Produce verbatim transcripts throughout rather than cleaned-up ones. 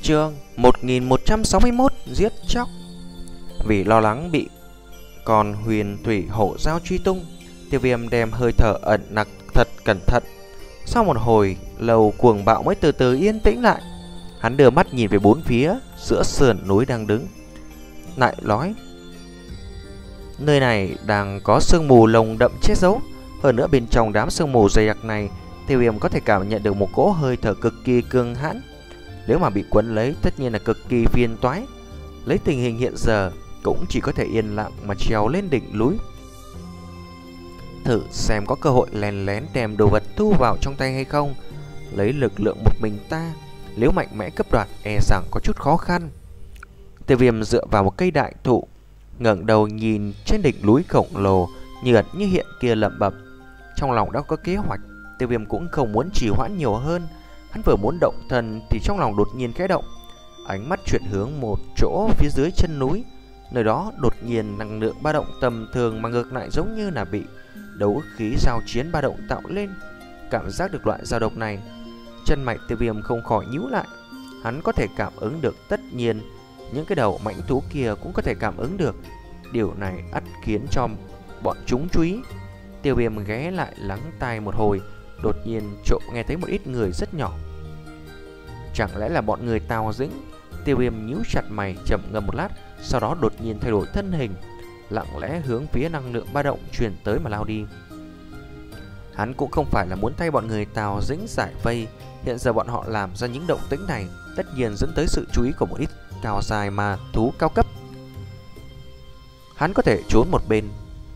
Chương một nghìn một trăm sáu mươi mốt giết chóc. Vì lo lắng bị con huyền thủy hổ giao truy tung, Tiêu Viêm đem hơi thở ẩn nặc thật cẩn thận. Sau một hồi lâu cuồng bạo mới từ từ yên tĩnh lại. Hắn đưa mắt nhìn về bốn phía giữa sườn núi đang đứng, lại nói: nơi này đang có sương mù lồng đậm che giấu. Hơn nữa bên trong đám sương mù dày đặc này, Tiêu Viêm có thể cảm nhận được một cỗ hơi thở cực kỳ cứng hãn. Nếu mà bị quấn lấy tất nhiên là cực kỳ phiền toái. Lấy tình hình hiện giờ cũng chỉ có thể yên lặng mà trèo lên đỉnh núi, thử xem có cơ hội lén lén đem đồ vật thu vào trong tay hay không. Lấy lực lượng một mình ta, nếu mạnh mẽ cấp đoạt e rằng có chút khó khăn. Tiêu Viêm dựa vào một cây đại thụ, ngẩng đầu nhìn trên đỉnh núi khổng lồ như ẩn như hiện kia lẩm bẩm. Trong lòng đã có kế hoạch. Tiêu Viêm cũng không muốn trì hoãn nhiều hơn. Hắn vừa muốn động thân thì trong lòng đột nhiên khẽ động. Ánh mắt chuyển hướng một chỗ phía dưới chân núi. Nơi đó đột nhiên năng lượng ba động tầm thường mà ngược lại giống như là bị đấu khí giao chiến ba động tạo lên. Cảm giác được loại dao động này, chân mạch Tiêu Viêm không khỏi nhíu lại. Hắn có thể cảm ứng được, tất nhiên những cái đầu mãnh thú kia cũng có thể cảm ứng được. Điều này ắt khiến cho bọn chúng chú ý. Tiêu Viêm ghé lại lắng tai một hồi, đột nhiên trộm nghe thấy một ít người rất nhỏ. Chẳng lẽ là bọn người Tào Dĩnh? Tiêu Viêm nhíu chặt mày, trầm ngâm một lát, sau đó đột nhiên thay đổi thân hình, lặng lẽ hướng phía năng lượng ba động truyền tới mà lao đi. Hắn cũng không phải là muốn thay bọn người Tào Dĩnh giải vây. Hiện giờ bọn họ làm ra những động tĩnh này tất nhiên dẫn tới sự chú ý của một ít cao dài mà thú cao cấp. Hắn có thể trốn một bên.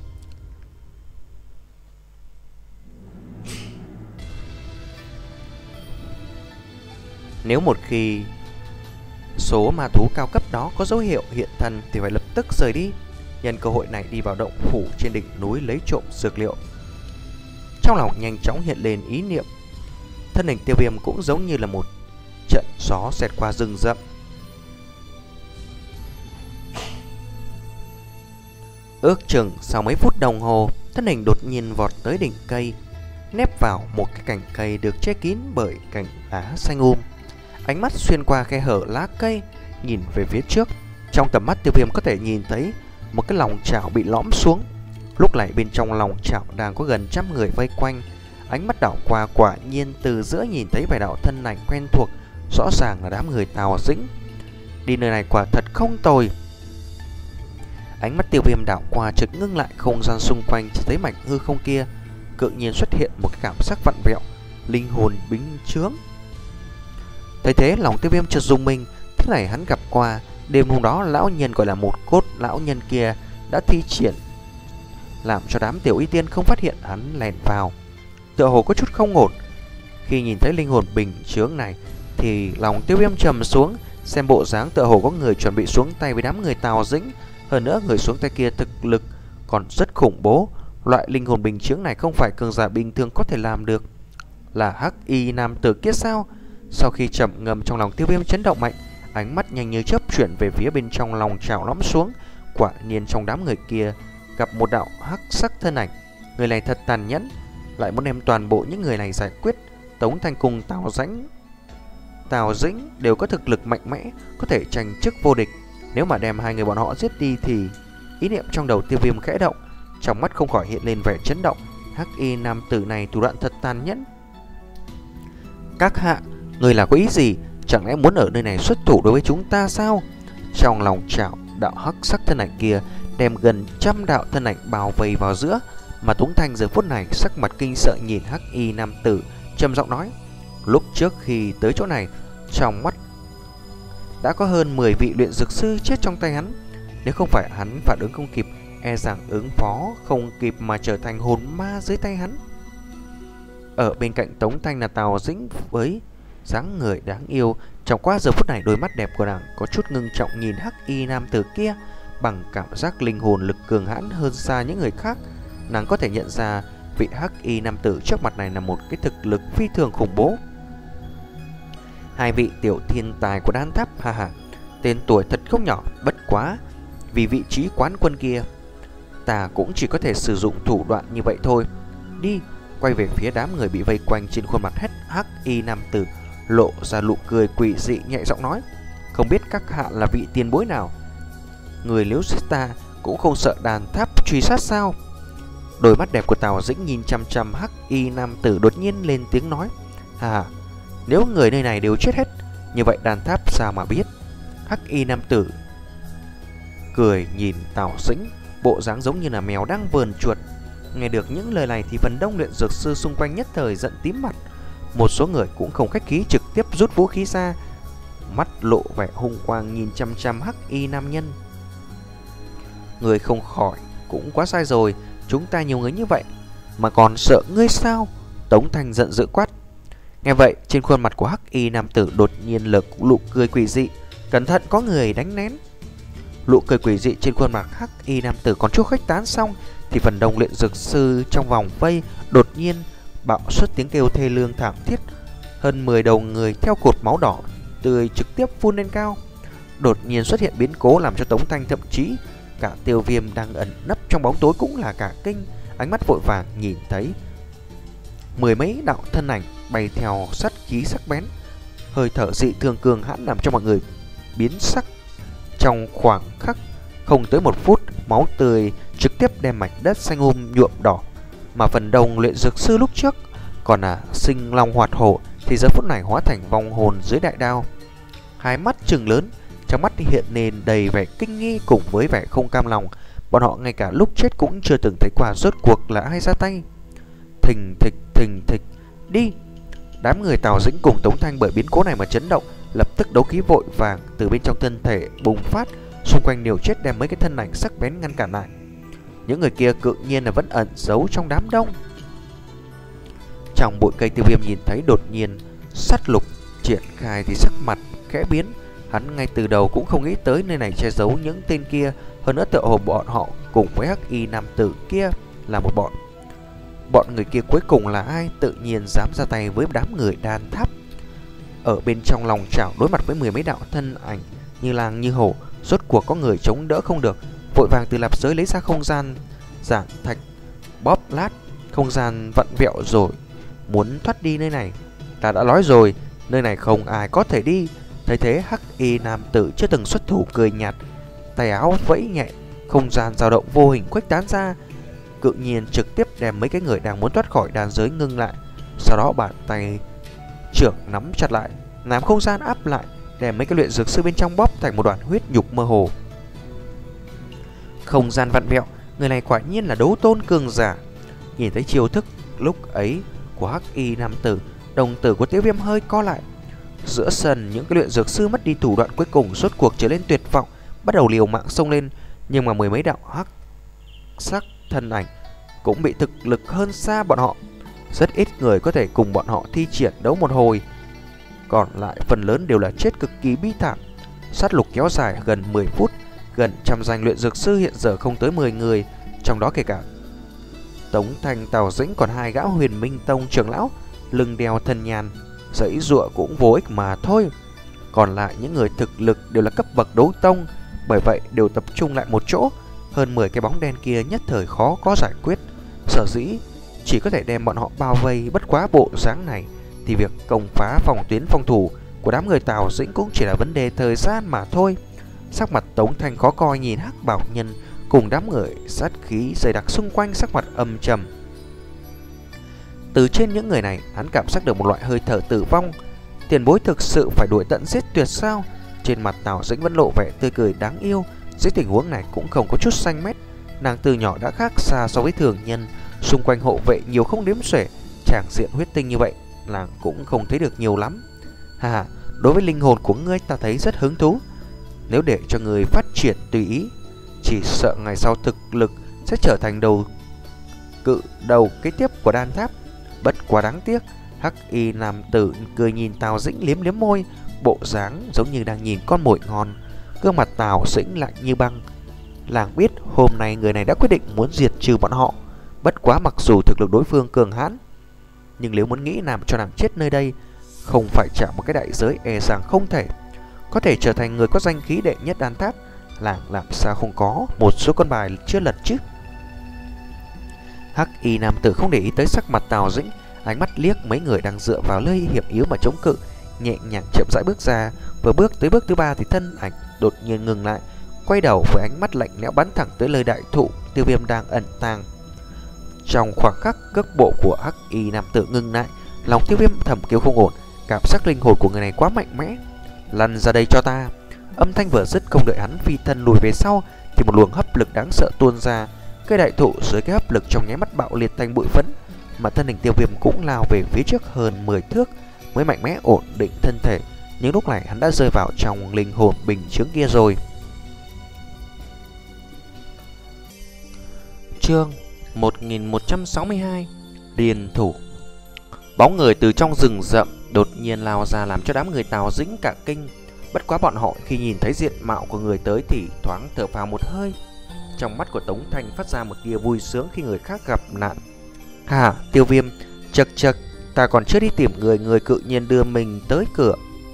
Nếu một khi số ma thú cao cấp đó có dấu hiệu hiện thân thì phải lập tức rời đi, nhân cơ hội này đi vào động phủ trên đỉnh núi lấy trộm dược liệu. Trong lòng nhanh chóng hiện lên ý niệm. Thân hình Tiêu Viêm cũng giống như là một trận gió xẹt qua rừng rậm. Ước chừng sau mấy phút đồng hồ, thân hình đột nhiên vọt tới đỉnh cây, nép vào một cái cành cây được che kín bởi cành lá xanh um. Ánh mắt xuyên qua khe hở lá cây, nhìn về phía trước. Trong tầm mắt Tiêu Viêm có thể nhìn thấy một cái lòng chảo bị lõm xuống. Lúc này bên trong lòng chảo đang có gần trăm người vây quanh. Ánh mắt đảo qua, quả nhiên từ giữa nhìn thấy vài đạo thân ảnh quen thuộc, rõ ràng là đám người Tào Dĩnh. Đi nơi này quả thật không tồi. Ánh mắt Tiêu Viêm đảo qua, chợt ngưng lại, không gian xung quanh chỉ thấy mảnh hư không kia tự nhiên xuất hiện một cái cảm giác vặn vẹo, linh hồn bính trướng. Thấy thế lòng Tiêu Viêm chợt rung mình. Thế này hắn gặp qua đêm hôm đó, lão nhân gọi là một cốt lão nhân kia đã thi triển, làm cho đám tiểu y tiên không phát hiện hắn lèn vào. Tựa hồ có chút không ổn. Khi nhìn thấy linh hồn bình chướng này thì lòng Tiêu Viêm trầm xuống. Xem bộ dáng tựa hồ có người chuẩn bị xuống tay với đám người Tào Dĩnh. Hơn nữa người xuống tay kia thực lực còn rất khủng bố. Loại linh hồn bình chướng này không phải cường giả bình thường có thể làm được. Là hắc y nam tử kia sao? Sau khi trầm ngâm, trong lòng Tiêu Viêm chấn động mạnh, ánh mắt nhanh như chớp chuyển về phía bên trong lòng chảo lõm xuống. Quả nhiên trong đám người kia gặp một đạo hắc sắc thân ảnh. Người này thật tàn nhẫn, lại muốn đem toàn bộ những người này giải quyết. Tống Thanh cùng Tào Dĩnh Tào Dĩnh đều có thực lực mạnh mẽ, có thể tranh chức vô địch. Nếu mà đem hai người bọn họ giết đi thì... Ý niệm trong đầu Tiêu Viêm khẽ động, trong mắt không khỏi hiện lên vẻ chấn động. Hắc y nam tử này thủ đoạn thật tàn nhẫn. Các hạ, người là có ý gì? Chẳng lẽ muốn ở nơi này xuất thủ đối với chúng ta sao? Trong lòng chảo, đạo hắc sắc thân ảnh kia đem gần trăm đạo thân ảnh bao vây vào giữa. Mà Tống Thanh giờ phút này sắc mặt kinh sợ nhìn hắc y nam tử, trầm giọng nói: lúc trước khi tới chỗ này, trong mắt đã có hơn mười vị luyện dược sư chết trong tay hắn. Nếu không phải hắn phản ứng không kịp, e rằng ứng phó không kịp mà trở thành hồn ma dưới tay hắn. Ở bên cạnh Tống Thanh là Tào Dĩnh với dáng người đáng yêu. Trong qua giờ phút này, đôi mắt đẹp của nàng có chút ngưng trọng nhìn hắc y nam tử kia. Bằng cảm giác linh hồn lực cường hãn hơn xa những người khác, nàng có thể nhận ra vị hắc y nam tử trước mặt này là một cái thực lực phi thường khủng bố. Hai vị tiểu thiên tài của đan tháp, ha ha, tên tuổi thật không nhỏ. Bất quá vì vị trí quán quân kia, ta cũng chỉ có thể sử dụng thủ đoạn như vậy thôi. Đi. Quay về phía đám người bị vây quanh, trên khuôn mặt hết hắc y nam tử lộ ra nụ cười quỷ dị, nhẹ giọng nói: không biết các hạ là vị tiền bối nào? Người Liễu giết ta cũng không sợ đàn tháp truy sát sao? Đôi mắt đẹp của Tào Dĩnh nhìn chăm chăm hắc y nam tử đột nhiên lên tiếng nói: "À, nếu người nơi này đều chết hết, như vậy đàn tháp sao mà biết?" Hắc y nam tử cười nhìn Tào Dĩnh, bộ dáng giống như là mèo đang vờn chuột. Nghe được những lời này thì phần đông luyện dược sư xung quanh nhất thời giận tím mặt. Một số người cũng không khách khí trực tiếp rút vũ khí ra, mắt lộ vẻ hung quang nhìn chăm chăm hắc y nam nhân. Người không khỏi cũng quá sai rồi, chúng ta nhiều người như vậy mà còn sợ ngươi sao? Tống Thanh giận dữ quát. Nghe vậy, trên khuôn mặt của hắc y nam tử đột nhiên lờ nụ cười quỷ dị. Cẩn thận, có người đánh nén. Nụ cười quỷ dị trên khuôn mặt hắc y nam tử còn chưa khuếch tán xong thì phần đông luyện dược sư trong vòng vây đột nhiên bạo xuất tiếng kêu thê lương thảm thiết. Hơn mười đầu người theo cột máu đỏ tươi trực tiếp phun lên cao. Đột nhiên xuất hiện biến cố làm cho Tống Thanh thậm chí cả Tiêu Viêm đang ẩn nấp trong bóng tối cũng là cả kinh, ánh mắt vội vàng nhìn thấy mười mấy đạo thân ảnh bay theo sát khí sắc bén, hơi thở dị thường cường hãn làm cho mọi người biến sắc. Trong khoảng khắc không tới một phút, máu tươi trực tiếp đem mảnh đất xanh um nhuộm đỏ. Mà phần đông luyện dược sư lúc trước còn là sinh long hoạt hổ thì giờ phút này hóa thành vong hồn dưới đại đao. Hai mắt trừng lớn, trong mắt hiện lên đầy vẻ kinh nghi cùng với vẻ không cam lòng. Bọn họ ngay cả lúc chết cũng chưa từng thấy qua rốt cuộc là ai ra tay. Thình thịch thình thịch đi. Đám người Tào Dĩnh cùng Tống Thanh bởi biến cố này mà chấn động, lập tức đấu khí vội vàng từ bên trong thân thể bùng phát, xung quanh liều chết đem mấy cái thân ảnh sắc bén ngăn cản lại. Những người kia tự nhiên là vẫn ẩn giấu trong đám đông. Trong bụi cây, Tiêu Viêm nhìn thấy đột nhiên sát lục triển khai thì sắc mặt khẽ biến. Hắn ngay từ đầu cũng không nghĩ tới nơi này che giấu những tên kia. Hơn nữa tựa hồ bọn họ cùng với hắc y nam tử kia là một bọn. Bọn người kia cuối cùng là ai tự nhiên dám ra tay với đám người đan tháp? Ở bên trong lòng chảo đối mặt với mười mấy đạo thân ảnh như lang như hổ, rốt cuộc có người chống đỡ không được, vội vàng từ lạp giới lấy ra không gian giản thạch bóp lát. Không gian vặn vẹo rồi muốn thoát đi nơi này. Ta đã nói rồi, nơi này không ai có thể đi. Thấy thế, hắc y nam tử chưa từng xuất thủ cười nhạt, tay áo vẫy nhẹ, không gian dao động vô hình khuếch tán ra, tự nhiên trực tiếp đem mấy cái người đang muốn thoát khỏi đàn giới ngưng lại. Sau đó bàn tay trưởng nắm chặt lại, làm không gian áp lại, đem mấy cái luyện dược sư bên trong bóp thành một đoạn huyết nhục mơ hồ. Không gian vặn vẹo, người này quả nhiên là đấu tôn cường giả. Nhìn thấy chiêu thức lúc ấy của hắc y nam tử, đồng tử của Tiêu Viêm hơi co lại. Giữa sân, những cái luyện dược sư mất đi thủ đoạn cuối cùng rốt cuộc trở lên tuyệt vọng, bắt đầu liều mạng xông lên. Nhưng mà mười mấy đạo hắc sắc thân ảnh cũng bị thực lực hơn xa bọn họ. Rất ít người có thể cùng bọn họ thi triển đấu một hồi, còn lại phần lớn đều là chết cực kỳ bi thảm. Sát lục kéo dài gần mười phút, gần trăm danh luyện dược sư hiện giờ không tới mười người, trong đó kể cả Tống Thanh, Tào Dĩnh, còn hai gã Huyền Minh Tông trưởng lão lưng đeo thân nhàn, giãy giụa cũng vô ích mà thôi. Còn lại những người thực lực đều là cấp bậc đấu tông, bởi vậy đều tập trung lại một chỗ. Hơn mười cái bóng đen kia nhất thời khó có giải quyết, sở dĩ chỉ có thể đem bọn họ bao vây. Bất quá bộ dáng này thì việc công phá phòng tuyến phòng thủ của đám người Tào Dĩnh cũng chỉ là vấn đề thời gian mà thôi. Sắc mặt Tống Thanh khó coi nhìn hắc bảo nhân cùng đám người sát khí dày đặc xung quanh, sắc mặt âm trầm. Từ trên những người này, hắn cảm giác được một loại hơi thở tử vong. Tiền bối thực sự phải đuổi tận giết tuyệt sao? Trên mặt Tào Dĩnh vẫn lộ vẻ tươi cười đáng yêu. Dưới tình huống này cũng không có chút xanh mét. Nàng từ nhỏ đã khác xa so với thường nhân, xung quanh hộ vệ nhiều không đếm xuể, tràng diện huyết tinh như vậy nàng cũng không thấy được nhiều lắm. Hà, đối với linh hồn của ngươi ta thấy rất hứng thú. Nếu để cho người phát triển tùy ý, chỉ sợ ngày sau thực lực sẽ trở thành đầu cự đầu kế tiếp của đan tháp. Bất quá đáng tiếc. Hắc y nam tử cười nhìn Tào Dĩnh liếm liếm môi, bộ dáng giống như đang nhìn con mồi ngon. Gương mặt Tào Dĩnh lạnh như băng. Làng biết hôm nay người này đã quyết định muốn diệt trừ bọn họ. Bất quá mặc dù thực lực đối phương cường hãn, nhưng nếu muốn nghĩ làm cho nàng chết nơi đây, không phải trả một cái đại giới e rằng không thể. Có thể trở thành người có danh khí đệ nhất đan tháp, làng làm sao không có một số con bài chưa lật chứ. Hắc y nam tử không để ý tới sắc mặt Tào Dĩnh, ánh mắt liếc mấy người đang dựa vào nơi hiểm yếu mà chống cự, nhẹ nhàng chậm rãi bước ra, Vừa bước tới bước thứ ba thì thân ảnh đột nhiên ngừng lại, quay đầu với ánh mắt lạnh lẽo bắn thẳng tới nơi đại thụ Tiêu Viêm đang ẩn tàng. Trong khoảng khắc, cước bộ của hắc y nam tử ngừng lại, lòng Tiêu Viêm thầm kêu không ổn. Cảm giác linh hồn của người này quá mạnh mẽ. Lăn ra đây cho ta. Âm thanh vừa dứt, không đợi hắn phi thân lùi về sau thì một luồng hấp lực đáng sợ tuôn ra. Cây đại thụ dưới cái hấp lực trong nháy mắt bạo liệt thành bụi phấn, mà thân hình Tiêu Viêm cũng lao về phía trước hơn mười thước mới mạnh mẽ ổn định thân thể. Nhưng lúc này hắn đã rơi vào trong linh hồn bình chướng kia rồi. Chương một nghìn một trăm sáu mươi hai Điền thủ. Bóng người từ trong rừng rậm đột nhiên lao ra làm cho đám người Tào Dĩnh cả kinh. Bất quá bọn họ khi nhìn thấy diện mạo của người tới thì thoáng thở phào một hơi. Trong mắt của Tống Thanh phát ra một tia vui sướng khi người khác gặp nạn. Hà, Tiêu Viêm, chật chật, ta còn chưa đi tìm người, người cự nhiên đưa mình tới cửa.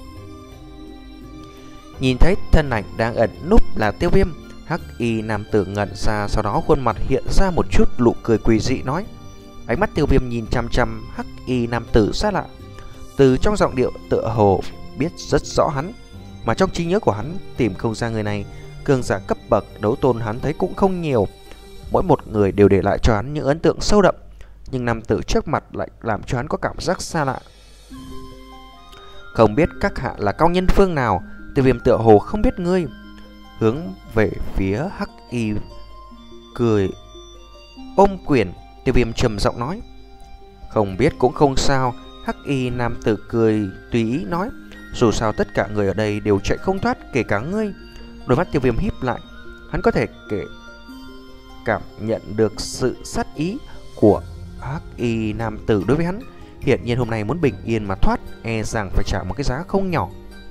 Nhìn thấy thân ảnh đang ẩn núp là Tiêu Viêm, hắc y nam tử ngẩn ra, sau đó khuôn mặt hiện ra một chút nụ cười quỷ dị nói. Ánh mắt Tiêu Viêm nhìn chăm chăm hắc y nam tử xa lạ, từ trong giọng điệu tựa hồ biết rất rõ hắn, mà trong trí nhớ của hắn tìm không ra người này. Cường giả cấp bậc đấu tôn hắn thấy cũng không nhiều, mỗi một người đều để lại cho hắn những ấn tượng sâu đậm, nhưng nam tử trước mặt lại làm cho hắn có cảm giác xa lạ. Không biết các hạ là cao nhân phương nào? Tiêu Viêm tựa hồ không biết ngươi. Hướng về phía hắc y cười ôm quyền, Tiêu Viêm trầm giọng nói. Không biết cũng không sao. Hắc y nam tử cười tùy ý nói. Dù sao tất cả người ở đây đều chạy không thoát, kể cả ngươi. Đôi mắt Tiêu Viêm híp lại, hắn có thể kể cảm nhận được sự sát ý của hắc y nam tử đối với hắn. Hiển nhiên hôm nay muốn bình yên mà thoát, e rằng phải trả một cái giá không nhỏ.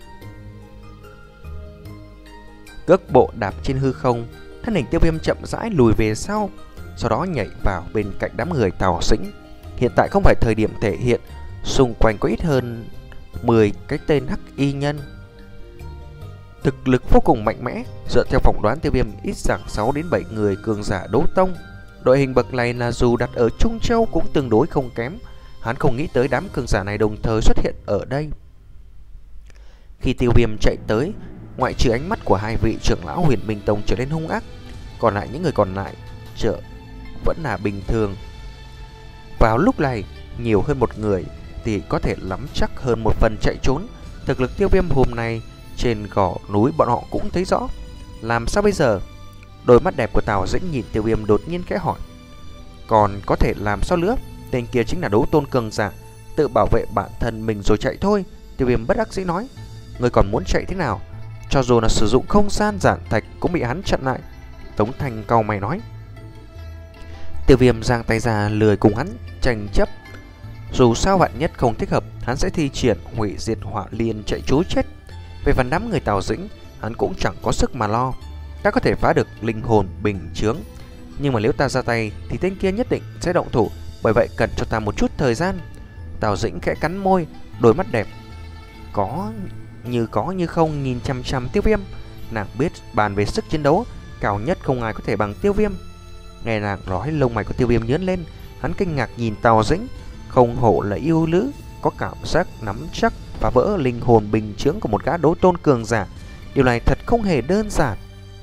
Cước bộ đạp trên hư không, thân hình Tiêu Viêm chậm rãi lùi về sau, sau đó nhảy vào bên cạnh đám người Tào Dĩnh. Hiện tại không phải thời điểm thể hiện, xung quanh có ít hơn mười cái tên hắc y nhân, thực lực vô cùng mạnh mẽ. Dựa theo phỏng đoán Tiêu Viêm ít rằng sáu đến bảy người cường giả đấu tông. Đội hình bậc này là dù đặt ở Trung Châu cũng tương đối không kém. Hắn không nghĩ tới đám cường giả này đồng thời xuất hiện ở đây. Khi Tiêu Viêm chạy tới, ngoại trừ ánh mắt của hai vị trưởng lão Huyền Minh Tông trở nên hung ác, còn lại những người còn lại trở vẫn là bình thường. Vào lúc này, nhiều hơn một người thì có thể nắm chắc hơn một phần chạy trốn. Thực lực Tiêu Viêm hôm nay trên gò núi bọn họ cũng thấy rõ. Làm sao bây giờ? Đôi mắt đẹp của Tào Dĩnh nhìn Tiêu Viêm đột nhiên khẽ hỏi. Còn có thể làm sao nữa? Tên kia chính là đấu tôn cường giả, tự bảo vệ bản thân mình rồi chạy thôi. Tiêu Viêm bất đắc dĩ nói. Người còn muốn chạy thế nào? Cho dù là sử dụng không gian giản thạch cũng bị hắn chặn lại. Tống Thanh cau mày nói. Tiêu Viêm giang tay ra lười cùng hắn tranh chấp. Dù sao vạn nhất không thích hợp, hắn sẽ thi triển hủy diệt hỏa liên chạy trối chết. Về phần đám người Tào Dĩnh, hắn cũng chẳng có sức mà lo. Ta có thể phá được linh hồn bình chướng, nhưng mà nếu ta ra tay thì tên kia nhất định sẽ động thủ, bởi vậy cần cho ta một chút thời gian. Tào Dĩnh khẽ cắn môi, đôi mắt đẹp có như có như không nhìn chăm chăm Tiêu Viêm. Nàng biết bàn về sức chiến đấu, cao nhất không ai có thể bằng Tiêu Viêm. Nghe nàng nói, lông mày của Tiêu Viêm nhướng lên, hắn kinh ngạc nhìn Tào Dĩnh. Không hổ là yêu nữ, có cảm giác nắm chắc và vỡ linh hồn bình chướng của một gã đấu tôn cường giả. Điều này thật không hề đơn giản.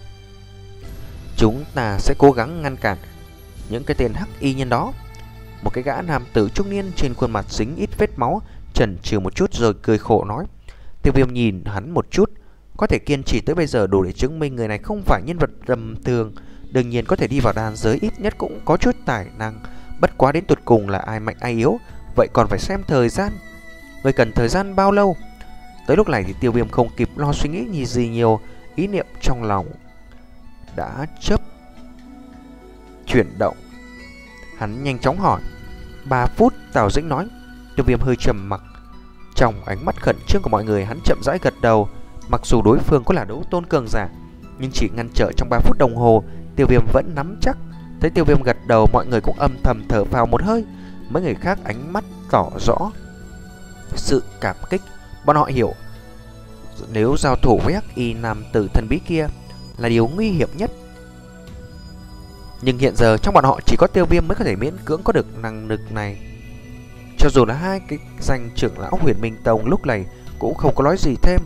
Chúng ta sẽ cố gắng ngăn cản những cái tên hắc y nhân đó. Một cái gã nam tử trung niên trên khuôn mặt dính ít vết máu chần chừ một chút rồi cười khổ nói. Tiêu Viêm nhìn hắn một chút, có thể kiên trì tới bây giờ đủ để chứng minh người này không phải nhân vật tầm thường. Đương nhiên có thể đi vào đan giới ít nhất cũng có chút tài năng. Bất quá đến tụt cùng là ai mạnh ai yếu, vậy còn phải xem thời gian. Người cần thời gian bao lâu? Tới lúc này thì Tiêu Viêm không kịp lo suy nghĩ gì gì nhiều, ý niệm trong lòng đã chớp chuyển động. Hắn nhanh chóng hỏi. Ba phút, Tào Dĩnh nói. Tiêu Viêm hơi trầm mặc. Trong ánh mắt khẩn trương của mọi người, hắn chậm rãi gật đầu. Mặc dù đối phương có là đấu tôn cường giả, nhưng chỉ ngăn trở trong ba phút đồng hồ, Tiêu Viêm vẫn nắm chắc. Thấy Tiêu Viêm gật đầu, mọi người cũng âm thầm thở phào một hơi. Mấy người khác ánh mắt tỏ rõ sự cảm kích. Bọn họ hiểu nếu giao thủ với hắc y nam tử thần bí kia là điều nguy hiểm nhất. Nhưng hiện giờ trong bọn họ chỉ có Tiêu Viêm mới có thể miễn cưỡng có được năng lực này. Cho dù là hai cái danh trưởng lão Huyền Minh Tông lúc này cũng không có nói gì thêm.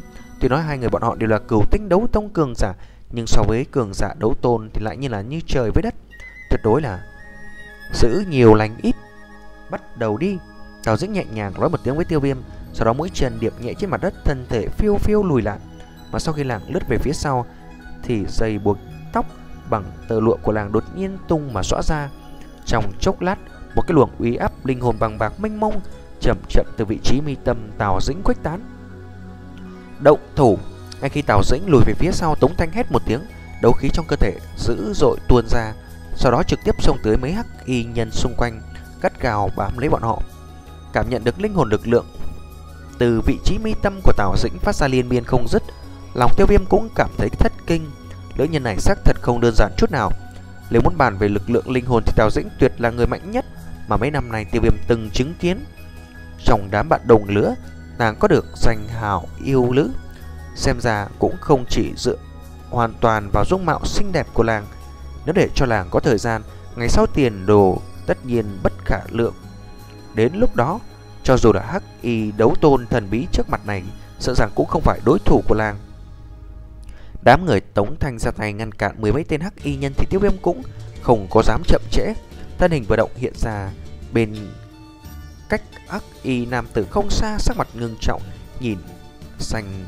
Tuy nói hai người bọn họ đều là cửu tinh đấu tông cường giả, nhưng so với cường giả đấu tôn thì lại như là như trời với đất. Tuyệt đối là giữ nhiều lành ít. Bắt đầu đi. Tào Dĩnh nhẹ nhàng nói một tiếng với Tiêu Viêm, sau đó mũi chân điệp nhẹ trên mặt đất, thân thể phiêu phiêu lùi lại. Mà sau khi làng lướt về phía sau thì dây buộc tóc bằng tơ lụa của làng đột nhiên tung mà xõa ra. Trong chốc lát, một cái luồng uy áp linh hồn bằng bạc mênh mông chậm chậm từ vị trí mi tâm Tào Dĩnh khuếch tán. Động thủ. Ngay khi Tào Dĩnh lùi về phía sau, Tống Thanh hét một tiếng, đấu khí trong cơ thể dữ dội tuôn ra, sau đó trực tiếp xông tới mấy hắc y nhân xung quanh, gắt gao bám lấy bọn họ. Cảm nhận được linh hồn lực lượng từ vị trí mi tâm của Tào Dĩnh phát ra liên miên không dứt, lòng Tiêu Viêm cũng cảm thấy thất kinh. Nữ nhân này xác thật không đơn giản chút nào. Nếu muốn bàn về lực lượng linh hồn thì Tào Dĩnh tuyệt là người mạnh nhất mà mấy năm nay Tiêu Viêm từng chứng kiến. Trong đám bạn đồng lứa, nàng có được danh hào yêu nữ, xem ra cũng không chỉ dựa hoàn toàn vào dung mạo xinh đẹp của nàng. Nếu để cho nàng có thời gian, ngày sau tiền đồ tất nhiên bất khả lượng. Đến lúc đó, cho dù là hắc y đấu tôn thần bí trước mặt này, sợ rằng cũng không phải đối thủ của nàng. Đám người Tống Thanh ra tay ngăn cản mười mấy tên hắc y nhân thì Tiêu Viêm cũng không có dám chậm trễ. Thân hình vừa động hiện ra bên cách hắc y nam tử không xa, sắc mặt ngưng trọng nhìn xanh.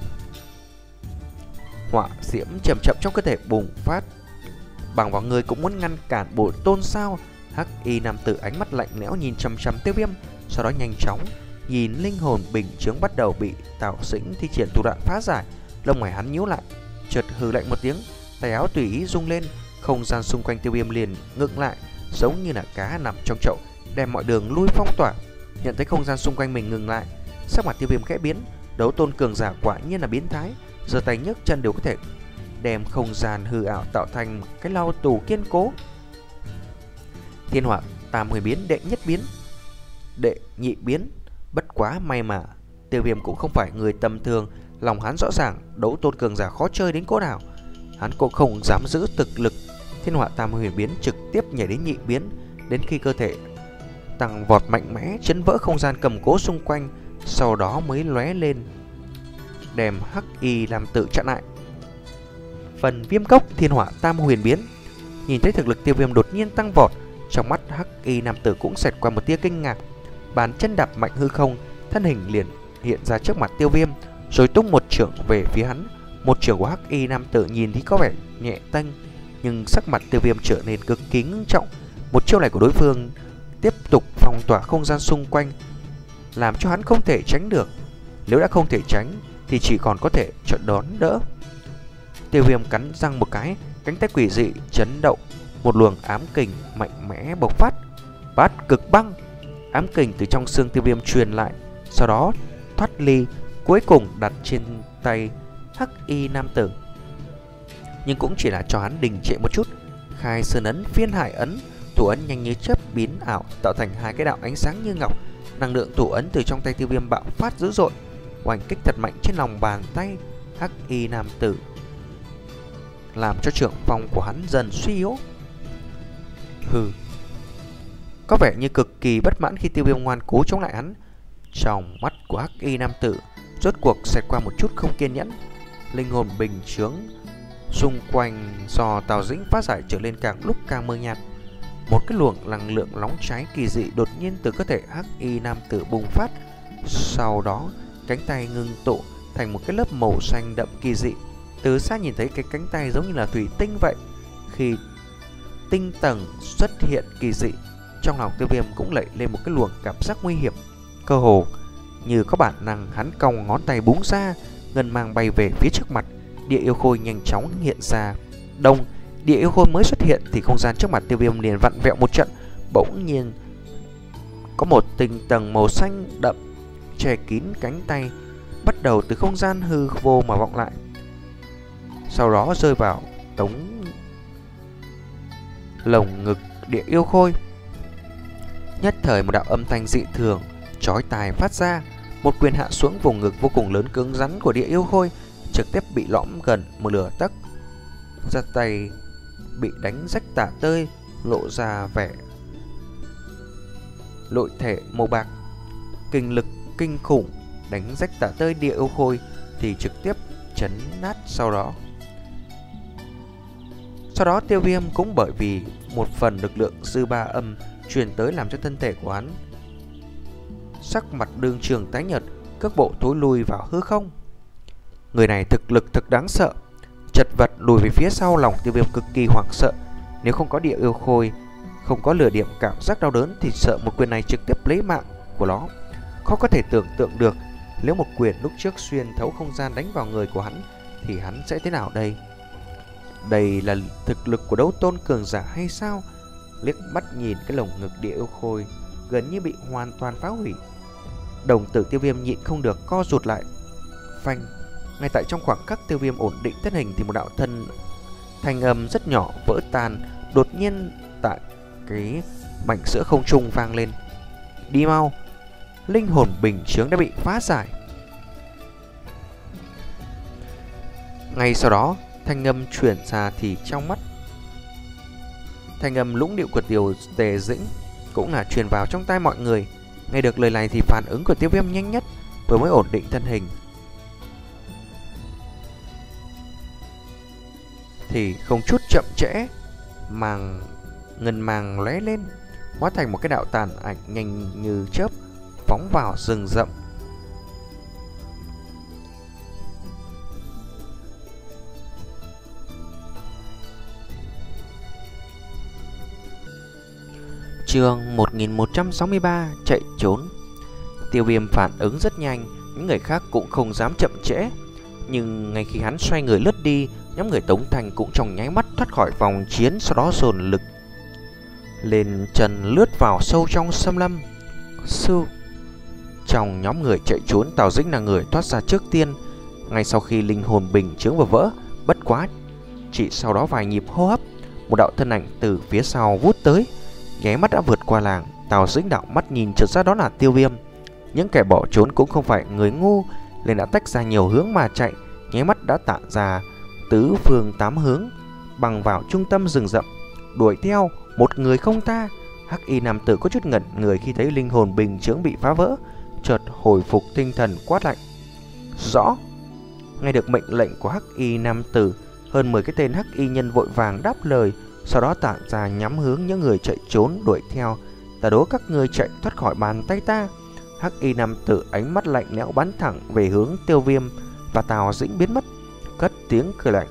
Hỏa diễm chậm chậm trong cơ thể bùng phát. Bằng vào người cũng muốn ngăn cản bổn tôn sao? Hắc y nam tử ánh mắt lạnh lẽo nhìn chằm chằm Tiêu Viêm, sau đó nhanh chóng nhìn linh hồn bình chướng bắt đầu bị Tào Dĩnh thi triển thủ đoạn phá giải. Lông mày hắn nhíu lại, chợt hừ lạnh một tiếng, tay áo tùy ý rung lên, không gian xung quanh Tiêu Viêm liền ngưng lại, giống như là cá nằm trong chậu, đem mọi đường lui phong tỏa. Nhận thấy không gian xung quanh mình ngừng lại, sắc mặt Tiêu Viêm khẽ biến. Đấu tôn cường giả quả nhiên là biến thái, giơ tay nhấc chân đều có thể đem không gian hư ảo tạo thành cái lao tù kiên cố. Thiên hỏa tam huyền biến, đệ nhất biến, đệ nhị biến. Bất quá may mà Tiêu Viêm cũng không phải người tầm thường, lòng hắn rõ ràng đấu tôn cường giả khó chơi đến cỡ nào, hắn cũng không dám giữ thực lực. Thiên hỏa tam huyền biến trực tiếp nhảy đến nhị biến, đến khi cơ thể tăng vọt mạnh mẽ chấn vỡ không gian cầm cố xung quanh, sau đó mới lóe lên đem hắc y làm tự chặn lại. Phần viêm cốc thiên hỏa tam huyền biến. Nhìn thấy thực lực Tiêu Viêm đột nhiên tăng vọt, trong mắt hắc y nam tử cũng xẹt qua một tia kinh ngạc. Bàn chân đạp mạnh hư không, thân hình liền hiện ra trước mặt Tiêu Viêm, rồi tung một chưởng về phía hắn. Một chưởng của hắc y nam tử nhìn thì có vẻ nhẹ tênh, nhưng sắc mặt Tiêu Viêm trở nên cực kỳ ngưng trọng. Một chiêu này của đối phương tiếp tục phong tỏa không gian xung quanh, làm cho hắn không thể tránh được. Nếu đã không thể tránh thì chỉ còn có thể chọn đón đỡ. Tiêu Viêm cắn răng một cái, cánh tay quỷ dị chấn động, một luồng ám kình mạnh mẽ bộc phát. Bát cực băng. Ám kình từ trong xương Tiêu Viêm truyền lại, sau đó thoát ly, cuối cùng đặt trên tay hắc y nam tử. Nhưng cũng chỉ là cho hắn đình trệ một chút. Khai sơn ấn, phiên hải ấn. Thủ ấn nhanh như chớp biến ảo, tạo thành hai cái đạo ánh sáng như ngọc. Năng lượng thủ ấn từ trong tay Tiêu Viêm bạo phát dữ dội, oanh kích thật mạnh trên lòng bàn tay hắc y nam tử, làm cho trưởng phong của hắn dần suy yếu. Hừ. Có vẻ như cực kỳ bất mãn khi Tiêu Viêm ngoan cố chống lại hắn. Trong mắt của hắc y nam tử rốt cuộc xẹt qua một chút không kiên nhẫn. Linh hồn bình chướng xung quanh do Tào Dĩnh phát giải trở lên càng lúc càng mờ nhạt. Một cái luồng năng lượng nóng cháy kỳ dị đột nhiên từ cơ thể hắc y nam tử bùng phát. Sau đó cánh tay ngưng tụ thành một cái lớp màu xanh đậm kỳ dị. Từ xa nhìn thấy cái cánh tay giống như là thủy tinh vậy. Khi tinh tầng xuất hiện kỳ dị, trong lòng Tiêu Viêm cũng lẩy lên một cái luồng cảm giác nguy hiểm. Cơ hồ như có bản năng, hắn cong ngón tay búng ra, ngân mang bay về phía trước mặt. Địa yêu khôi nhanh chóng hiện ra. Đông, địa yêu khôi mới xuất hiện thì không gian trước mặt Tiêu Viêm liền vặn vẹo một trận. Bỗng nhiên có một tinh tầng màu xanh đậm che kín cánh tay, bắt đầu từ không gian hư vô mà vọng lại, sau đó rơi vào tống lồng ngực địa yêu khôi. Nhất thời một đạo âm thanh dị thường chói tai phát ra, một quyền hạ xuống vùng ngực vô cùng lớn cứng rắn của địa yêu khôi, trực tiếp bị lõm gần một nửa tấc. Ra tay bị đánh rách tả tơi, lộ ra vẻ nội thể màu bạc. Kinh lực kinh khủng đánh rách tả tơi địa yêu khôi thì trực tiếp chấn nát sau đó. Sau đó Tiêu Viêm cũng bởi vì một phần lực lượng dư ba âm truyền tới làm cho thân thể của hắn sắc mặt đương trường tái nhợt, cước bộ thối lui vào hư không. Người này thực lực thực đáng sợ. Chật vật lùi về phía sau, lòng Tiêu Viêm cực kỳ hoảng sợ. Nếu không có địa yêu khôi, không có lửa điểm cảm giác đau đớn thì sợ một quyền này trực tiếp lấy mạng của nó. Khó có thể tưởng tượng được nếu một quyền lúc trước xuyên thấu không gian đánh vào người của hắn thì hắn sẽ thế nào đây? Đây là thực lực của đấu tôn cường giả hay sao? Liếc mắt nhìn cái lồng ngực địa yêu khôi gần như bị hoàn toàn phá hủy, đồng tử Tiêu Viêm nhịn không được co rụt lại. Phanh. Ngay tại trong khoảng khắc Tiêu Viêm ổn định thân hình thì một đạo thân thanh âm rất nhỏ vỡ tan đột nhiên tại cái mảnh sữa không trung vang lên. Đi mau, linh hồn bình chướng đã bị phá giải. Ngay sau đó thanh âm chuyển ra thì trong mắt thanh âm lũng điệu của Tiêu Tề Dĩnh cũng là truyền vào trong tai mọi người. Nghe được lời này thì phản ứng của Tiêu Viêm nhanh nhất, vừa mới ổn định thân hình thì không chút chậm trễ, màng ngân màng lóe lên, hóa thành một cái đạo tàn ảnh nhanh như chớp phóng vào rừng rậm. Chương một nghìn một trăm sáu mươi ba, chạy trốn. Tiêu Viêm phản ứng rất nhanh, những người khác cũng không dám chậm trễ. Nhưng ngay khi hắn xoay người lướt đi, nhóm người Tống Thành cũng trong nháy mắt thoát khỏi vòng chiến, sau đó dồn lực lên chân lướt vào sâu trong xâm lâm. Sư Trong nhóm người chạy trốn, Tào Dĩnh là người thoát ra trước tiên. Ngay sau khi linh hồn bình chướng vừa vỡ, bất quá chỉ sau đó vài nhịp hô hấp, một đạo thân ảnh từ phía sau vút tới, nháy mắt đã vượt qua làng. Tào Dĩnh đạo mắt nhìn chợt ra đó là Tiêu Viêm. Những kẻ bỏ trốn cũng không phải người ngu, nên đã tách ra nhiều hướng mà chạy, nháy mắt đã tạo ra tứ phương tám hướng, bằng vào trung tâm rừng rậm, đuổi theo một người không tha. Hắc y nam tử có chút ngẩn người khi thấy linh hồn bình chướng bị phá vỡ, chợt hồi phục tinh thần quát lạnh: Rõ. Nghe được mệnh lệnh của Hắc y nam tử, hơn mười cái tên hắc y nhân vội vàng đáp lời, sau đó tản ra nhắm hướng những người chạy trốn đuổi theo. Ta đố các ngươi chạy thoát khỏi bàn tay ta. Hắc y nam tử ánh mắt lạnh lẽo bắn thẳng về hướng Tiêu Viêm và Tào Dĩnh biến mất, cất tiếng cười lạnh.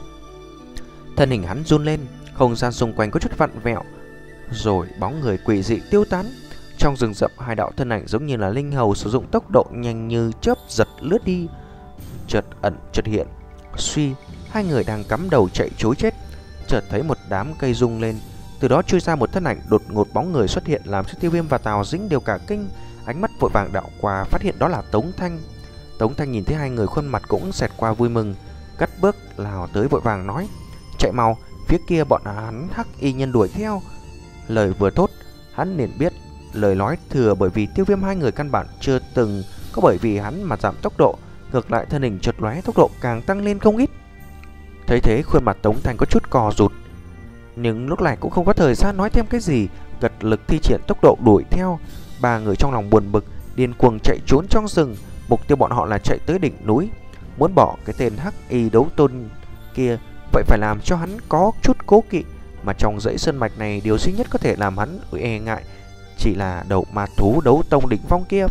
Thân hình hắn run lên, không gian xung quanh có chút vặn vẹo, rồi bóng người quỷ dị tiêu tán. Trong rừng rậm, hai đạo thân ảnh giống như là linh hầu sử dụng tốc độ nhanh như chớp giật lướt đi, chợt ẩn chợt hiện. Suy, hai người đang cắm đầu chạy trối chết, chợt thấy một đám cây rung lên, từ đó chui ra một thân ảnh đột ngột, bóng người xuất hiện làm cho Tiêu Viêm và Tào Dĩnh đều cả kinh, ánh mắt vội vàng đảo qua phát hiện đó là Tống Thanh. Tống Thanh nhìn thấy hai người, khuôn mặt cũng xẹt qua vui mừng, cất bước lao tới vội vàng nói: Chạy mau, phía kia bọn hắn hắc y nhân đuổi theo. Lời vừa thốt, hắn liền biết lời nói thừa, bởi vì Tiêu Viêm hai người căn bản chưa từng có bởi vì hắn mà giảm tốc độ, ngược lại thân hình chợt lóe, tốc độ càng tăng lên không ít. Thấy thế, khuôn mặt Tống Thanh có chút cò rụt, nhưng lúc này cũng không có thời gian nói thêm cái gì, gật lực thi triển tốc độ đuổi theo. Ba người trong lòng buồn bực, điên cuồng chạy trốn trong rừng. Mục tiêu bọn họ là chạy tới đỉnh núi, muốn bỏ cái tên hắc y đấu tôn kia, vậy phải làm cho hắn có chút cố kỵ. Mà trong dãy sơn mạch này, điều duy nhất có thể làm hắn e ngại chỉ là đầu ma thú đấu tông đỉnh phong kia.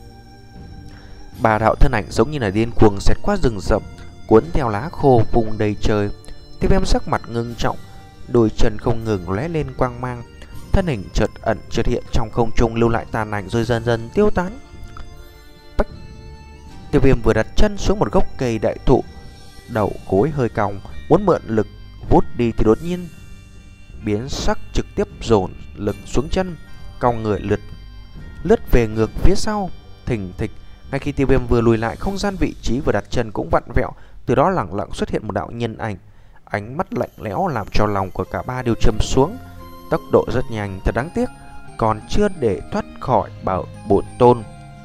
Ba đạo thân ảnh giống như là điên cuồng xẹt qua rừng rậm, cuốn theo lá khô vùng đầy trời. Tiêu Viêm sắc mặt ngưng trọng, đôi chân không ngừng lóe lên quang mang, thân hình chợt ẩn chợt hiện trong không trung, lưu lại tàn ảnh rồi dần dần tiêu tán. Bách. Tiêu Viêm vừa đặt chân xuống một gốc cây đại thụ, đầu gối hơi cong, muốn mượn lực vút đi thì đột nhiên biến sắc, trực tiếp dồn lực xuống chân, cong người lướt lướt về ngược phía sau, thình thịch. Ngay khi Tiêu Viêm vừa lùi lại, không gian vị trí vừa đặt chân cũng vặn vẹo, từ đó lẳng lặng xuất hiện một đạo nhân ảnh, ánh mắt lạnh lẽo làm cho lòng của cả ba đều trầm xuống. Tốc độ rất nhanh, thật đáng tiếc, còn chưa để thoát khỏi bảo bổn tôn.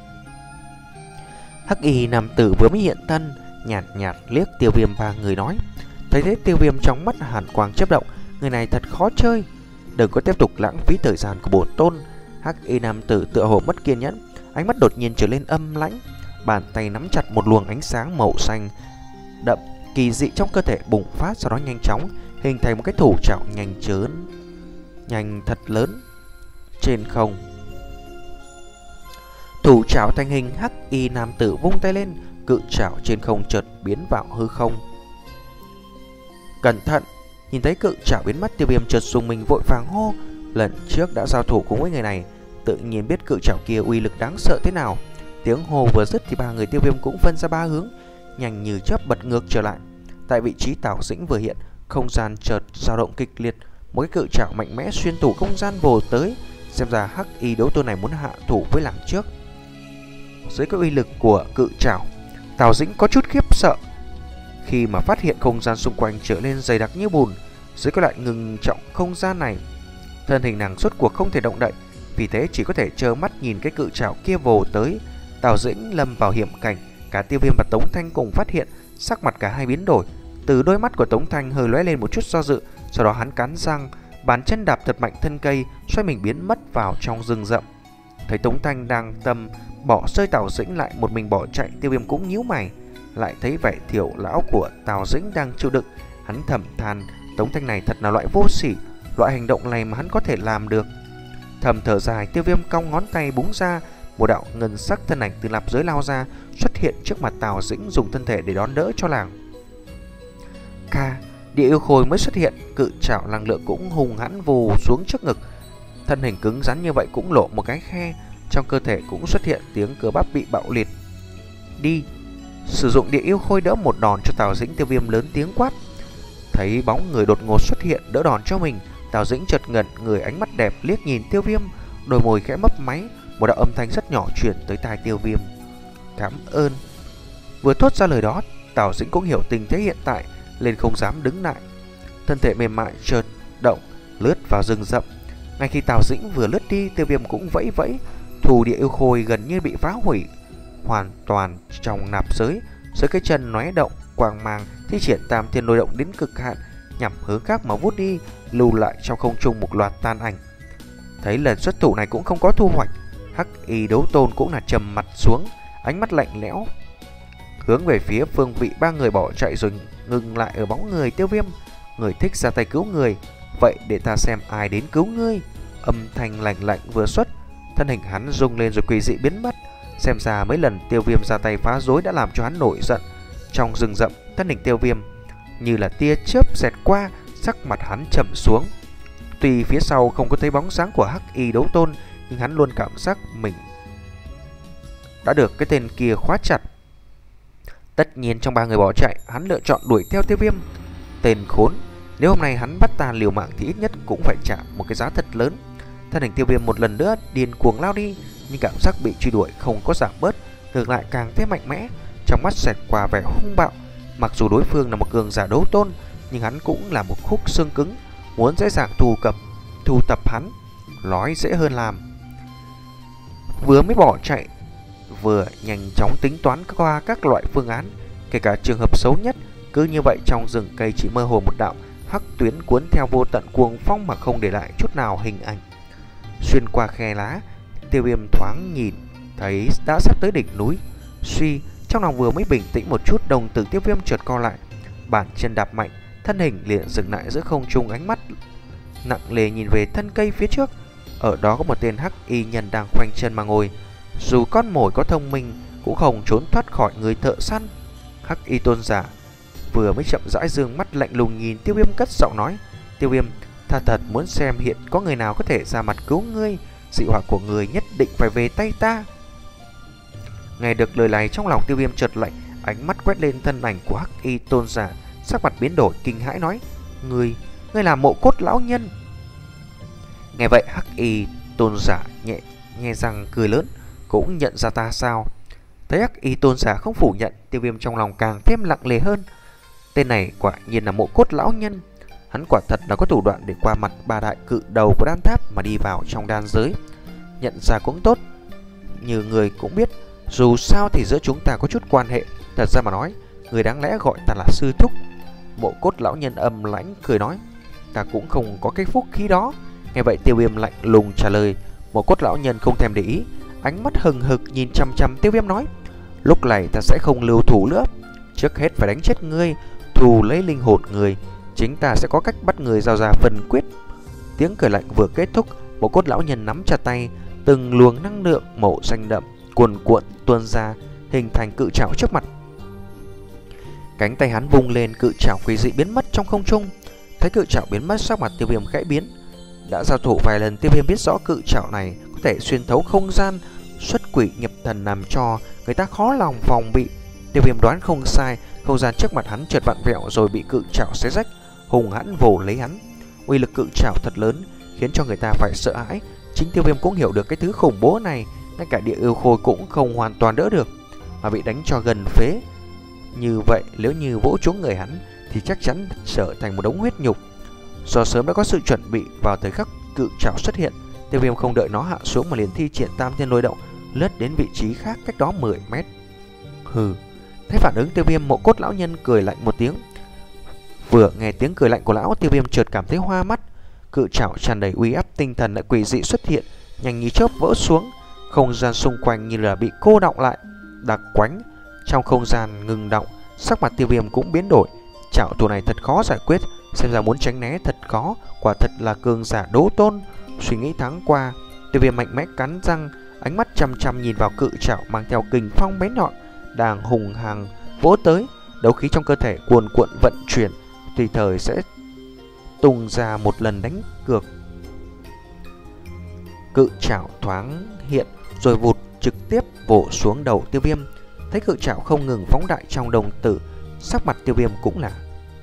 Hắc y nam tử vừa mới hiện thân, nhạt nhạt liếc Tiêu Viêm ba người nói. Thấy thế, Tiêu Viêm trong mắt hàn quang chớp động, người này thật khó chơi, đừng có tiếp tục lãng phí thời gian của bổn tôn. Hắc y nam tử tựa hồ mất kiên nhẫn, ánh mắt đột nhiên trở lên âm lãnh, bàn tay nắm chặt một luồng ánh sáng màu xanh, đậm kỳ dị trong cơ thể bùng phát, sau đó nhanh chóng hình thành một cái thủ trảo nhanh chớn nhanh thật lớn trên không. Thủ trảo thành hình hắc y nam tử vung tay lên, cự trảo trên không chợt biến vào hư không. Cẩn thận! Nhìn thấy cự trảo biến mất, Tiêu Viêm chợt dùng mình vội vàng hô. Lần trước đã giao thủ cùng với người này, tự nhiên biết cự trảo kia uy lực đáng sợ thế nào. Tiếng hô vừa dứt thì ba người Tiêu Viêm cũng phân ra ba hướng, nhanh như chớp bật ngược trở lại. Tại vị trí Tào Dĩnh vừa hiện, không gian chợt dao động kịch liệt, một cái cự trảo mạnh mẽ xuyên tủ không gian vồ tới. Xem ra hắc y đấu tôn này muốn hạ thủ với làng trước. Dưới cái uy lực của cự trảo, Tào Dĩnh có chút khiếp sợ khi mà phát hiện không gian xung quanh trở nên dày đặc như bùn. Dưới cái loại ngừng trọng không gian này, thân hình nàng suốt cuộc không thể động đậy, vì thế chỉ có thể trơ mắt nhìn cái cự trảo kia vồ tới. Tào Dĩnh lâm vào hiểm cảnh. Cả Tiêu Viêm và Tống Thanh cùng phát hiện, sắc mặt cả hai biến đổi. Từ đôi mắt của Tống Thanh hơi lóe lên một chút do dự, sau đó hắn cắn răng, bàn chân đạp thật mạnh thân cây, xoay mình biến mất vào trong rừng rậm. Thấy Tống Thanh đang tâm bỏ rơi Tào Dĩnh lại một mình bỏ chạy, Tiêu Viêm cũng nhíu mày. Lại thấy vẻ thiểu lão của Tào Dĩnh đang chịu đựng, hắn thầm than Tống Thanh này thật là loại vô sỉ, loại hành động này mà hắn có thể làm được. Thầm thở dài, Tiêu Viêm cong ngón tay búng ra, một đạo ngân sắc thân ảnh từ nạp giới lao ra, xuất hiện trước mặt Tào Dĩnh, dùng thân thể để đón đỡ cho nàng. Ca, địa yêu khôi mới xuất hiện, cự trảo năng lượng cũng hùng hãn vù xuống trước ngực. Thân hình cứng rắn như vậy cũng lộ một cái khe, trong cơ thể cũng xuất hiện tiếng cơ bắp bị bạo liệt. Đi! Sử dụng địa yêu khôi đỡ một đòn cho Tào Dĩnh, Tiêu Viêm lớn tiếng quát. Thấy bóng người đột ngột xuất hiện đỡ đòn cho mình, Tào Dĩnh chợt ngẩn người, ánh mắt đẹp liếc nhìn Tiêu Viêm, đôi môi khẽ mấp máy, một đạo âm thanh rất nhỏ truyền tới tai Tiêu Viêm. Cảm ơn. Vừa thốt ra lời đó, Tào Dĩnh cũng hiểu tình thế hiện tại, lên không dám đứng lại. Thân thể mềm mại chợt động, lướt vào rừng rậm. Ngay khi Tào Dĩnh vừa lướt đi, Tiêu Viêm cũng vẫy vẫy, thù địa yêu khôi gần như bị phá hủy hoàn toàn trong nạp giới. Dưới cái chân lóe động quang mang, thi triển tam thiên lôi động đến cực hạn, nhằm hướng khác mà vút đi, lưu lại trong không trung một loạt tan ảnh. Thấy lần xuất thủ này cũng không có thu hoạch, hắc y đấu tôn cũng là trầm mặt xuống, ánh mắt lạnh lẽo hướng về phía phương vị ba người bỏ chạy, rồi ngừng lại ở bóng người Tiêu Viêm. Người thích ra tay cứu người, vậy để ta xem ai đến cứu ngươi. Âm thanh lạnh lạnh vừa xuất, thân hình hắn rung lên rồi quỷ dị biến mất. Xem ra mấy lần Tiêu Viêm ra tay phá rối đã làm cho hắn nổi giận. Trong rừng rậm, thân hình Tiêu Viêm như là tia chớp xẹt qua, sắc mặt hắn trầm xuống. Tuy phía sau không có thấy bóng dáng của hắc y đấu tôn, nhưng hắn luôn cảm giác mình đã được cái tên kia khóa chặt. Tất nhiên trong ba người bỏ chạy, hắn lựa chọn đuổi theo Tiêu Viêm. Tên khốn, nếu hôm nay hắn bắt ta liều mạng thì ít nhất cũng phải trả một cái giá thật lớn. Thân hình Tiêu Viêm một lần nữa điên cuồng lao đi, nhưng cảm giác bị truy đuổi không có giảm bớt, ngược lại càng thêm mạnh mẽ. Trong mắt xẹt qua vẻ hung bạo. Mặc dù đối phương là một cường giả đấu tôn, nhưng hắn cũng là một khúc xương cứng, muốn dễ dàng thu cập thu tập hắn nói dễ hơn làm. Vừa mới bỏ chạy, vừa nhanh chóng tính toán qua các loại phương án, kể cả trường hợp xấu nhất. Cứ như vậy trong rừng cây chỉ mơ hồ một đạo hắc tuyến cuốn theo vô tận cuồng phong mà không để lại chút nào hình ảnh. Xuyên qua khe lá, Tiêu Viêm thoáng nhìn thấy đã sắp tới đỉnh núi. Suy, trong lòng vừa mới bình tĩnh một chút, đồng tử Tiêu Viêm chợt co lại, bàn chân đạp mạnh, thân hình liền dừng lại giữa không trung, ánh mắt nặng nề nhìn về thân cây phía trước. Ở đó có một tên hắc y nhân đang khoanh chân mà ngồi. Dù con mồi có thông minh cũng không trốn thoát khỏi người thợ săn. Hắc y tôn giả vừa mới chậm rãi dương mắt lạnh lùng nhìn Tiêu Viêm, cất giọng nói. Tiêu Viêm, ta thật muốn xem hiện có người nào có thể ra mặt cứu ngươi. Dị hỏa của người nhất định phải về tay ta. Nghe được lời này, trong lòng Tiêu Viêm chợt lạnh, ánh mắt quét lên thân ảnh của hắc y tôn giả, sắc mặt biến đổi kinh hãi nói. Ngươi, ngươi là Mộ Cốt lão nhân. Nghe vậy hắc y tôn giả nhẹ nghe răng cười lớn, cũng nhận ra ta sao? Thấy hắc y tôn giả không phủ nhận, Tiêu Viêm trong lòng càng thêm lặng lề hơn. Tên này quả nhiên là Mộ Cốt lão nhân. Hắn quả thật là có thủ đoạn để qua mặt ba đại cự đầu của đan tháp mà đi vào trong đan giới. Nhận ra cũng tốt. Như người cũng biết, dù sao thì giữa chúng ta có chút quan hệ. Thật ra mà nói, người đáng lẽ gọi ta là sư thúc. Mộ Cốt lão nhân âm lãnh cười nói. Ta cũng không có cái phúc khí đó. Nghe vậy Tiêu Viêm lạnh lùng trả lời. Mộ Cốt lão nhân không thèm để ý, ánh mắt hừng hực nhìn chăm chăm Tiêu Viêm nói. Lúc này ta sẽ không lưu thủ nữa. Trước hết phải đánh chết ngươi, thù lấy linh hồn người, chính ta sẽ có cách bắt người giao ra phần quyết. Tiếng cười lạnh vừa kết thúc, một cốt lão nhân nắm chặt tay, từng luồng năng lượng màu xanh đậm cuồn cuộn tuôn ra, hình thành cự trảo trước mặt. Cánh tay hắn vung lên, cự trảo quỷ dị biến mất trong không trung. Thấy cự trảo biến mất, sắc mặt Tiêu Viêm khẽ biến. Đã giao thủ vài lần, Tiêu Viêm biết rõ cự trảo này có thể xuyên thấu không gian, xuất quỷ nhập thần, làm cho người ta khó lòng phòng bị. Tiêu Viêm đoán không sai, không gian trước mặt hắn chợt vặn vẹo rồi bị cự trảo xé rách, hùng hãn vồ lấy hắn. Uy lực cự trảo thật lớn, khiến cho người ta phải sợ hãi. Chính Tiêu Viêm cũng hiểu được cái thứ khủng bố này, ngay cả địa yêu khôi cũng không hoàn toàn đỡ được, mà bị đánh cho gần phế. Như vậy nếu như vỗ trúng người hắn thì chắc chắn trở thành một đống huyết nhục. Do sớm đã có sự chuẩn bị, vào thời khắc cự trảo xuất hiện, Tiêu Viêm không đợi nó hạ xuống mà liền thi triển tam thiên lôi động, lướt đến vị trí khác cách đó mười mét. Hừ. Thấy phản ứng Tiêu Viêm, Mộ Cốt lão nhân cười lạnh một tiếng. Vừa nghe tiếng cười lạnh của lão, Tiêu Viêm chợt cảm thấy hoa mắt. Cự trảo tràn đầy uy áp tinh thần lại quỷ dị xuất hiện, nhanh như chớp vỡ xuống. Không gian xung quanh như là bị cô đọng lại, đặc quánh. Trong không gian ngừng động, sắc mặt Tiêu Viêm cũng biến đổi. Trảo thủ này thật khó giải quyết, xem ra muốn tránh né thật khó, quả thật là cường giả đấu tôn. Suy nghĩ thoáng qua, Tiêu Viêm mạnh mẽ cắn răng, ánh mắt chăm chăm nhìn vào cự trảo mang theo kình phong bén nhọn đang hùng hằng vỗ tới. Đấu khí trong cơ thể cuồn cuộn vận chuyển, tùy thời sẽ tung ra một lần đánh cược. Cự trảo thoáng hiện rồi vụt trực tiếp vỗ xuống đầu Tiêu Viêm. Thấy cự trảo không ngừng phóng đại trong đồng tử, sắc mặt Tiêu Viêm cũng là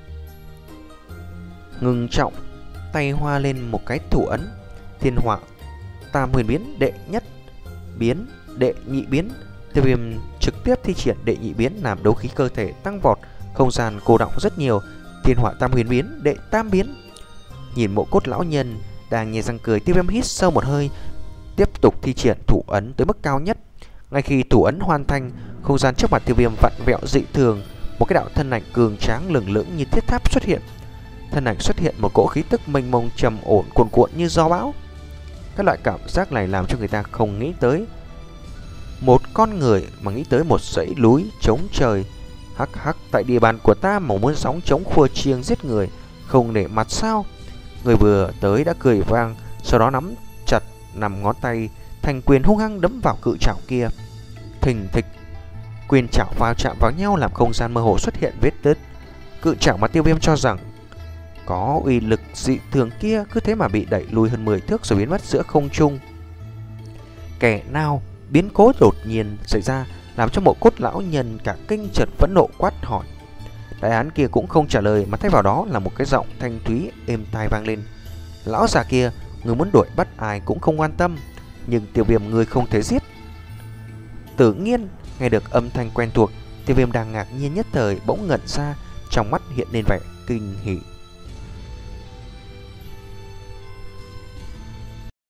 ngừng trọng, tay hoa lên một cái thủ ấn. Thiên hỏa tam huyền biến đệ nhất biến, đệ nhị biến. Tiêu Viêm trực tiếp thi triển đệ nhị biến, làm đấu khí cơ thể tăng vọt, không gian cô đọng rất nhiều. Thiên hỏa tam huyền biến đệ tam biến. Nhìn Mộ Cốt lão nhân đang nhe răng cười, Tiêu Viêm hít sâu một hơi, tiếp tục thi triển thủ ấn tới mức cao nhất. Ngay khi thủ ấn hoàn thành, không gian trước mặt Tiêu Viêm vặn vẹo dị thường, một cái đạo thân ảnh cường tráng lừng lững như thiết tháp xuất hiện. Thân ảnh xuất hiện một cỗ khí tức mênh mông trầm ổn cuồn cuộn như gió bão. Các loại cảm giác này làm cho người ta không nghĩ tới một con người, mà nghĩ tới một dãy núi chống trời. Hắc hắc, tại địa bàn của ta mà muốn sóng chống khua chiêng giết người, không để mặt sao? Người vừa tới đã cười vang, sau đó nắm chặt nằm ngón tay thành quyền hung hăng đấm vào cự trảo kia. Thình thịch, quyền trảo va chạm vào nhau làm không gian mơ hồ xuất hiện vết nứt. Cự trảo mà Tiêu Viêm cho rằng có uy lực dị thường kia cứ thế mà bị đẩy lùi hơn mười thước rồi biến mất giữa không trung. Kẻ nào? Biến cố đột nhiên xảy ra làm cho Mộ Cốt lão nhân cả kinh, chợt phẫn nộ quát hỏi. Đại hán kia cũng không trả lời, mà thay vào đó là một cái giọng thanh thúy êm tai vang lên. Lão già kia, người muốn đuổi bắt ai cũng không quan tâm, nhưng Tiêu Viêm người không thể giết. Tự nhiên nghe được âm thanh quen thuộc, Tiêu Viêm đang ngạc nhiên nhất thời bỗng ngẩn ra, trong mắt hiện lên vẻ kinh hỉ.